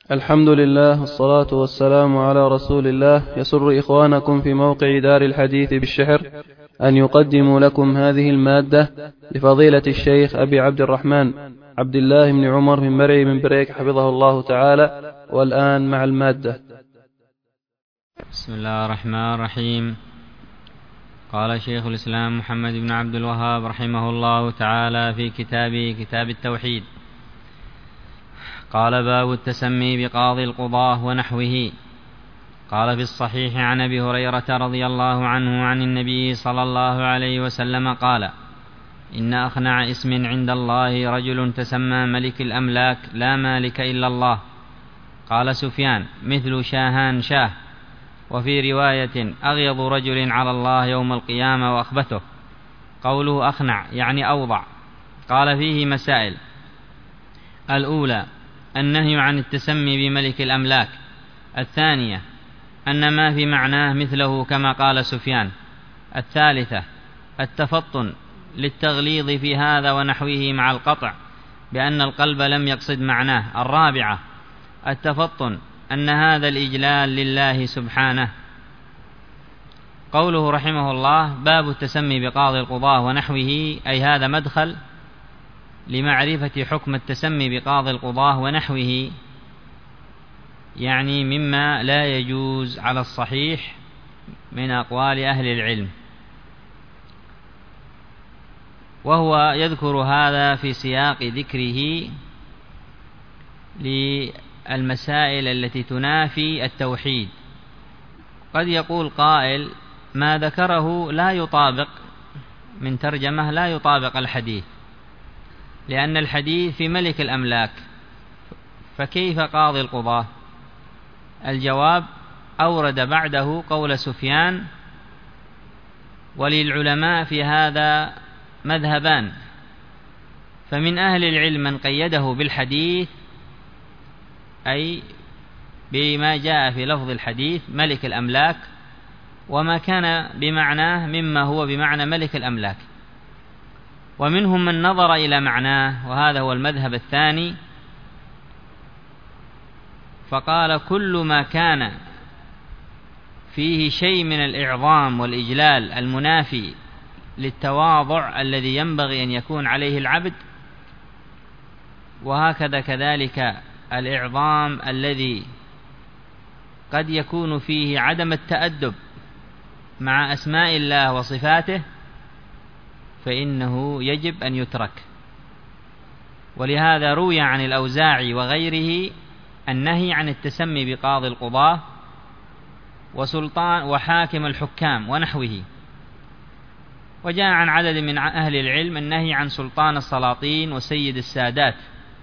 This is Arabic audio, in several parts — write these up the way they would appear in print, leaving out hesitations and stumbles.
الحمد لله والصلاة والسلام على رسول الله. يسر إخوانكم في موقع دار الحديث بالشحر أن يقدموا لكم هذه المادة لفضيلة الشيخ أبي عبد الرحمن عبد الله بن عمر من مرعي من بريك حفظه الله تعالى. والآن مع المادة. بسم الله الرحمن الرحيم. قال شيخ الإسلام محمد بن عبد الوهاب رحمه الله تعالى في كتابه كتاب التوحيد، قال: باب التسمي بقاضي القضاة ونحوه. قال في الصحيح عن أبي هريرة رضي الله عنه عن النبي صلى الله عليه وسلم قال: إن أخنع اسم عند الله رجل تسمى ملك الأملاك لا مالك إلا الله. قال سفيان: مثل شاهان شاه. وفي رواية: أغيض رجل على الله يوم القيامة وأخبثه. قوله أخنع يعني أوضع. قال فيه مسائل: الأولى النهي عن التسمي بملك الأملاك. الثانية أن ما في معناه مثله كما قال سفيان. الثالثة التفطن للتغليظ في هذا ونحوه مع القطع بأن القلب لم يقصد معناه. الرابعة التفطن أن هذا الإجلال لله سبحانه. قوله رحمه الله: باب التسمي بقاضي القضاة ونحوه، أي هذا مدخل لمعرفة حكم التسمي بقاضي القضاة ونحوه، يعني مما لا يجوز على الصحيح من أقوال أهل العلم. وهو يذكر هذا في سياق ذكره للمسائل التي تنافي التوحيد. قد يقول قائل: ما ذكره لا يطابق من ترجمة لا يطابق الحديث، لأن الحديث في ملك الأملاك، فكيف قاضي القضاة؟ الجواب: أورد بعده قول سفيان، وللعلماء في هذا مذهبان، فمن أهل العلم من قيده بالحديث، أي بما جاء في لفظ الحديث ملك الأملاك، وما كان بمعناه مما هو بمعنى ملك الأملاك. ومنهم من نظر إلى معناه، وهذا هو المذهب الثاني، فقال: كل ما كان فيه شيء من الإعظام والإجلال المنافي للتواضع الذي ينبغي أن يكون عليه العبد، وهكذا كذلك الإعظام الذي قد يكون فيه عدم التأدب مع أسماء الله وصفاته، فإنه يجب أن يترك. ولهذا روي عن الأوزاعي وغيره النهي عن التسمي بقاضي القضاة وسلطان وحاكم الحكام ونحوه. وجاء عن عدد من أهل العلم النهي عن سلطان السلاطين وسيد السادات.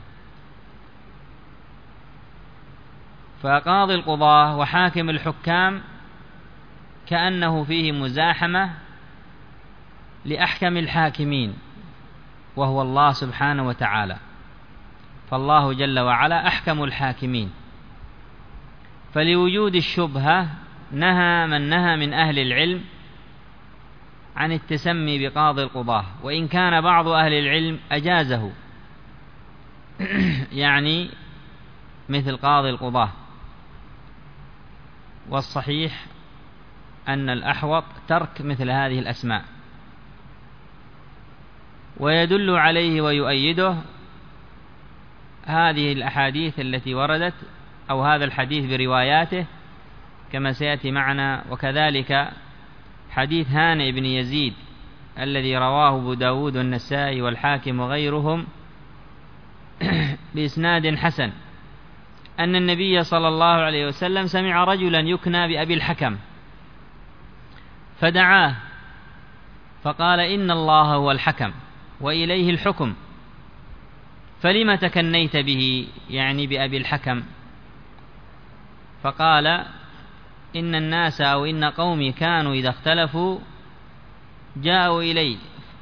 فقاضي القضاة وحاكم الحكام كأنه فيه مزاحمة لأحكم الحاكمين، وهو الله سبحانه وتعالى، فالله جل وعلا أحكم الحاكمين. فلوجود الشبهة نهى من أهل العلم عن التسمي بقاضي القضاة، وإن كان بعض أهل العلم أجازه، يعني مثل قاضي القضاة. والصحيح أن الأحوط ترك مثل هذه الأسماء. ويدل عليه ويؤيده هذه الأحاديث التي وردت، أو هذا الحديث برواياته كما سيأتي معنا، وكذلك حديث هانئ بن يزيد الذي رواه أبو داود والنسائي والحاكم وغيرهم بإسناد حسن، أن النبي صلى الله عليه وسلم سمع رجلا يكنى بأبي الحكم فدعاه فقال: إن الله هو الحكم وإليه الحكم، فلم تكنيت به، يعني بأبي الحكم؟ فقال: إن الناس أو إن قومي كانوا إذا اختلفوا جاءوا إلي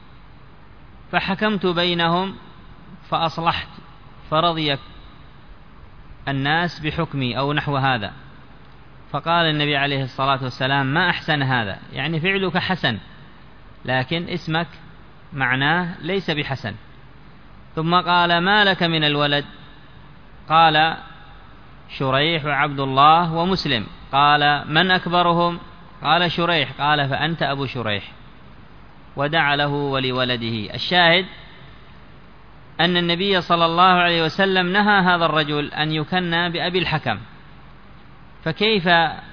فحكمت بينهم فأصلحت، فرضي الناس بحكمي، أو نحو هذا. فقال النبي عليه الصلاة والسلام: ما أحسن هذا، يعني فعلك حسن، لكن اسمك معناه ليس بحسن. ثم قال: ما لك من الولد؟ قال: شريح وعبد الله ومسلم. قال: من أكبرهم؟ قال: شريح. قال: فأنت أبو شريح. ودعا له ولولده. الشاهد أن النبي صلى الله عليه وسلم نهى هذا الرجل أن يكنى بأبي الحكم، فكيف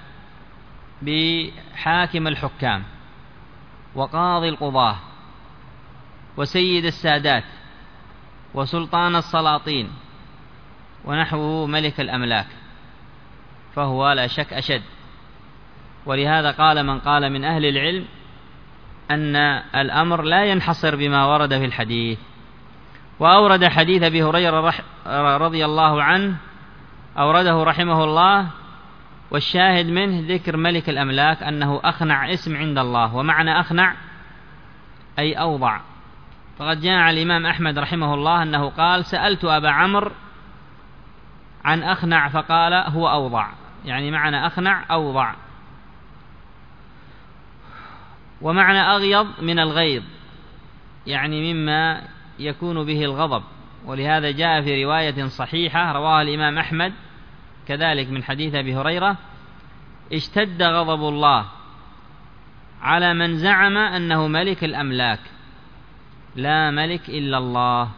بحاكم الحكام وقاضي القضاة وسيد السادات وسلطان السلاطين ونحوه ملك الأملاك؟ فهو لا شك أشد. ولهذا قال من قال من أهل العلم أن الأمر لا ينحصر بما ورد في الحديث. وأورد حديث أبي هريرة رضي الله عنه، أورده رحمه الله، والشاهد منه ذكر ملك الأملاك أنه أخنع اسم عند الله، ومعنى أخنع أي أوضع. فقد جاء عن الإمام أحمد رحمه الله أنه قال: سألت أبا عمرو عن أخنع فقال: هو أوضع، يعني معنى أخنع أوضع. ومعنى أغيض من الغيظ، يعني مما يكون به الغضب. ولهذا جاء في رواية صحيحة رواها الإمام أحمد كذلك من حديث أبي هريرة: اشتد غضب الله على من زعم أنه ملك الأملاك، لا ملك إلا الله.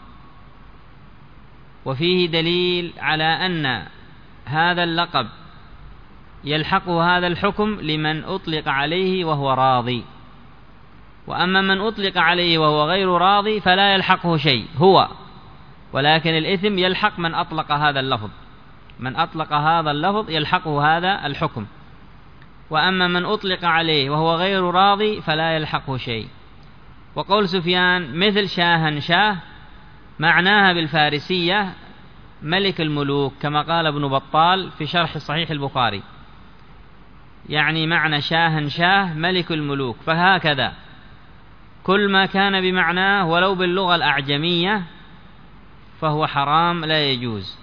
وفيه دليل على أن هذا اللقب يلحقه هذا الحكم لمن أطلق عليه وهو راضي، وأما من أطلق عليه وهو غير راضي فلا يلحقه شيء هو، ولكن الإثم يلحق من أطلق هذا اللفظ، من أطلق هذا اللفظ يلحقه هذا الحكم. وأما من أطلق عليه وهو غير راضي فلا يلحقه شيء. وقول سفيان مثل شاهنشاه معناها بالفارسية ملك الملوك، كما قال ابن بطال في شرح صحيح البخاري، يعني معنى شاهنشاه ملك الملوك. فهكذا كل ما كان بمعناه ولو باللغة الأعجمية فهو حرام لا يجوز.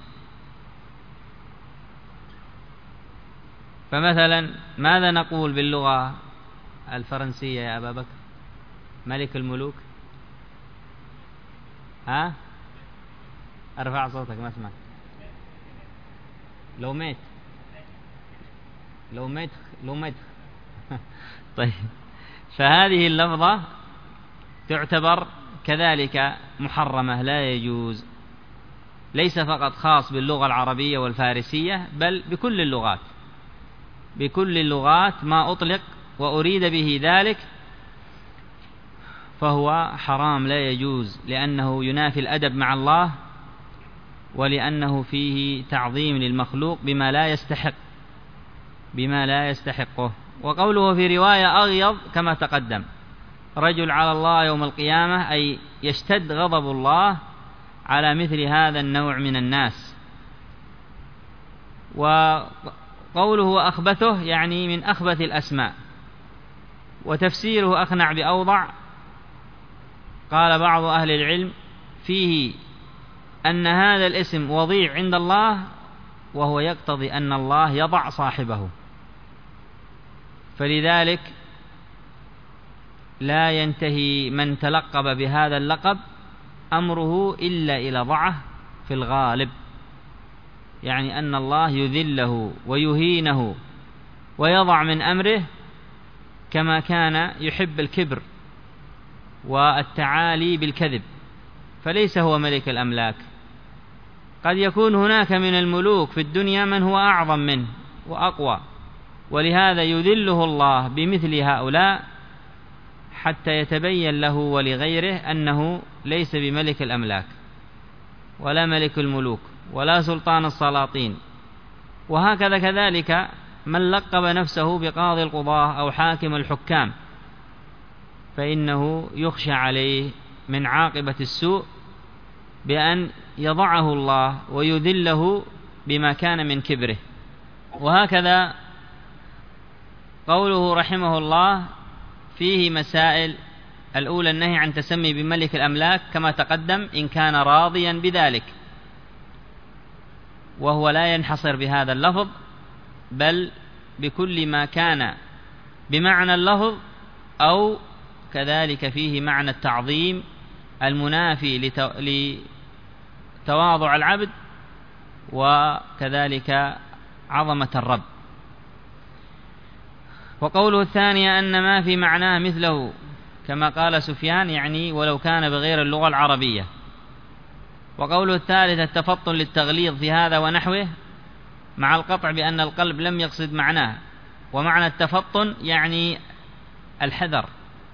فمثلا ماذا نقول باللغة الفرنسية يا أبا بكر؟ ملك الملوك؟ ها؟ ارفع صوتك ما اسمع. لو ميت طيب، فهذه اللفظة تعتبر كذلك محرمة لا يجوز، ليس فقط خاص باللغة العربية والفارسية بل بكل اللغات. بكل اللغات ما أطلق وأريد به ذلك فهو حرام لا يجوز، لأنه ينافي الأدب مع الله، ولأنه فيه تعظيم للمخلوق بما لا يستحقه. وقوله في رواية أغيض كما تقدم، رجل على الله يوم القيامة، أي يشتد غضب الله على مثل هذا النوع من الناس. وقوله أخبثه يعني من أخبث الأسماء. وتفسيره أخنع بأوضع، قال بعض أهل العلم فيه أن هذا الاسم وضيع عند الله، وهو يقتضي أن الله يضع صاحبه، فلذلك لا ينتهي من تلقب بهذا اللقب أمره إلا إلى ضعه في الغالب، يعني أن الله يذله ويهينه ويضع من أمره، كما كان يحب الكبر والتعالي بالكذب، فليس هو ملك الأملاك. قد يكون هناك من الملوك في الدنيا من هو أعظم منه وأقوى، ولهذا يذله الله بمثل هؤلاء حتى يتبين له ولغيره أنه ليس بملك الأملاك ولا ملك الملوك ولا سلطان السلاطين. وهكذا كذلك من لقب نفسه بقاضي القضاة أو حاكم الحكام، فإنه يخشى عليه من عاقبة السوء بأن يضعه الله ويذله بما كان من كبره. وهكذا قوله رحمه الله فيه مسائل: الأولى النهي عن تسمي بملك الأملاك كما تقدم إن كان راضيا بذلك، وهو لا ينحصر بهذا اللفظ بل بكل ما كان بمعنى اللفظ، أو كذلك فيه معنى التعظيم المنافي لتواضع العبد وكذلك عظمة الرب. وقوله الثانية أن ما في معناه مثله كما قال سفيان، يعني ولو كان بغير اللغة العربية. وقوله الثالث التفطن للتغليظ في هذا ونحوه، مع القطع بأن القلب لم يقصد معناه، ومعنى التفطن يعني الحذر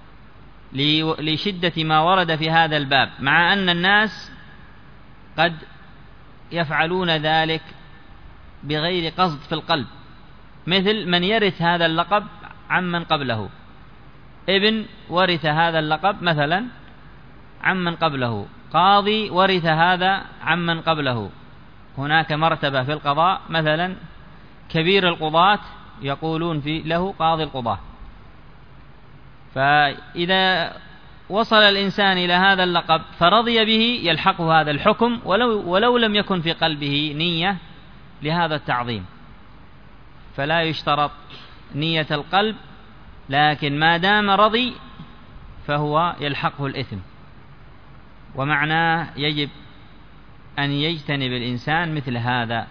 لشدة ما ورد في هذا الباب، مع أن الناس قد يفعلون ذلك بغير قصد في القلب، مثل من يرث هذا اللقب عمن قبله، ابن ورث هذا اللقب مثلا عمن قبله، قاضي ورث هذا عمن قبله. هناك مرتبة في القضاء مثلا كبير القضاة يقولون له قاضي القضاة. فإذا وصل الإنسان إلى هذا اللقب فرضي به يلحقه هذا الحكم ولو لم يكن في قلبه نية لهذا التعظيم، فلا يشترط نية القلب، لكن ما دام رضي فهو يلحقه الإثم. ومعناه يجب أن يجتنب الإنسان مثل هذا.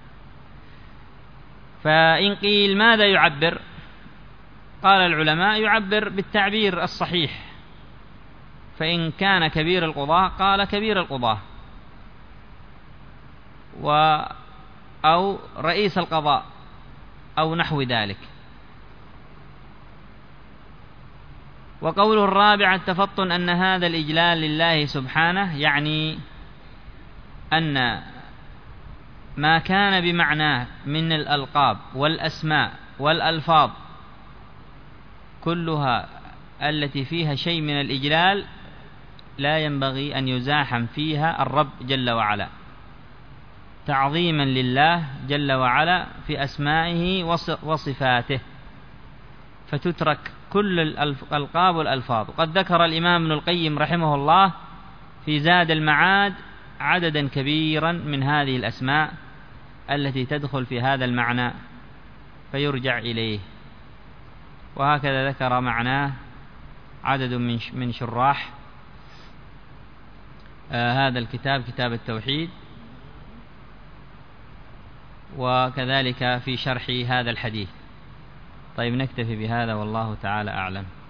فإن قيل ماذا يعبر؟ قال العلماء يعبر بالتعبير الصحيح، فإن كان كبير القضاة قال كبير القضاة أو رئيس القضاء أو نحو ذلك. وقوله الرابع التفطن أن هذا الإجلال لله سبحانه، يعني أن ما كان بمعناه من الألقاب والأسماء والألفاظ كلها التي فيها شيء من الإجلال لا ينبغي أن يزاحم فيها الرب جل وعلا، تعظيما لله جل وعلا في أسمائه وصفاته، فتترك كل الألقاب والألفاظ. وقد ذكر الإمام ابن القيم رحمه الله في زاد المعاد عددا كبيرا من هذه الأسماء التي تدخل في هذا المعنى فيرجع إليه. وهكذا ذكر معناه عدد من شراح هذا الكتاب، كتاب التوحيد، وكذلك في شرح هذا الحديث. طيب نكتفي بهذا والله تعالى أعلم.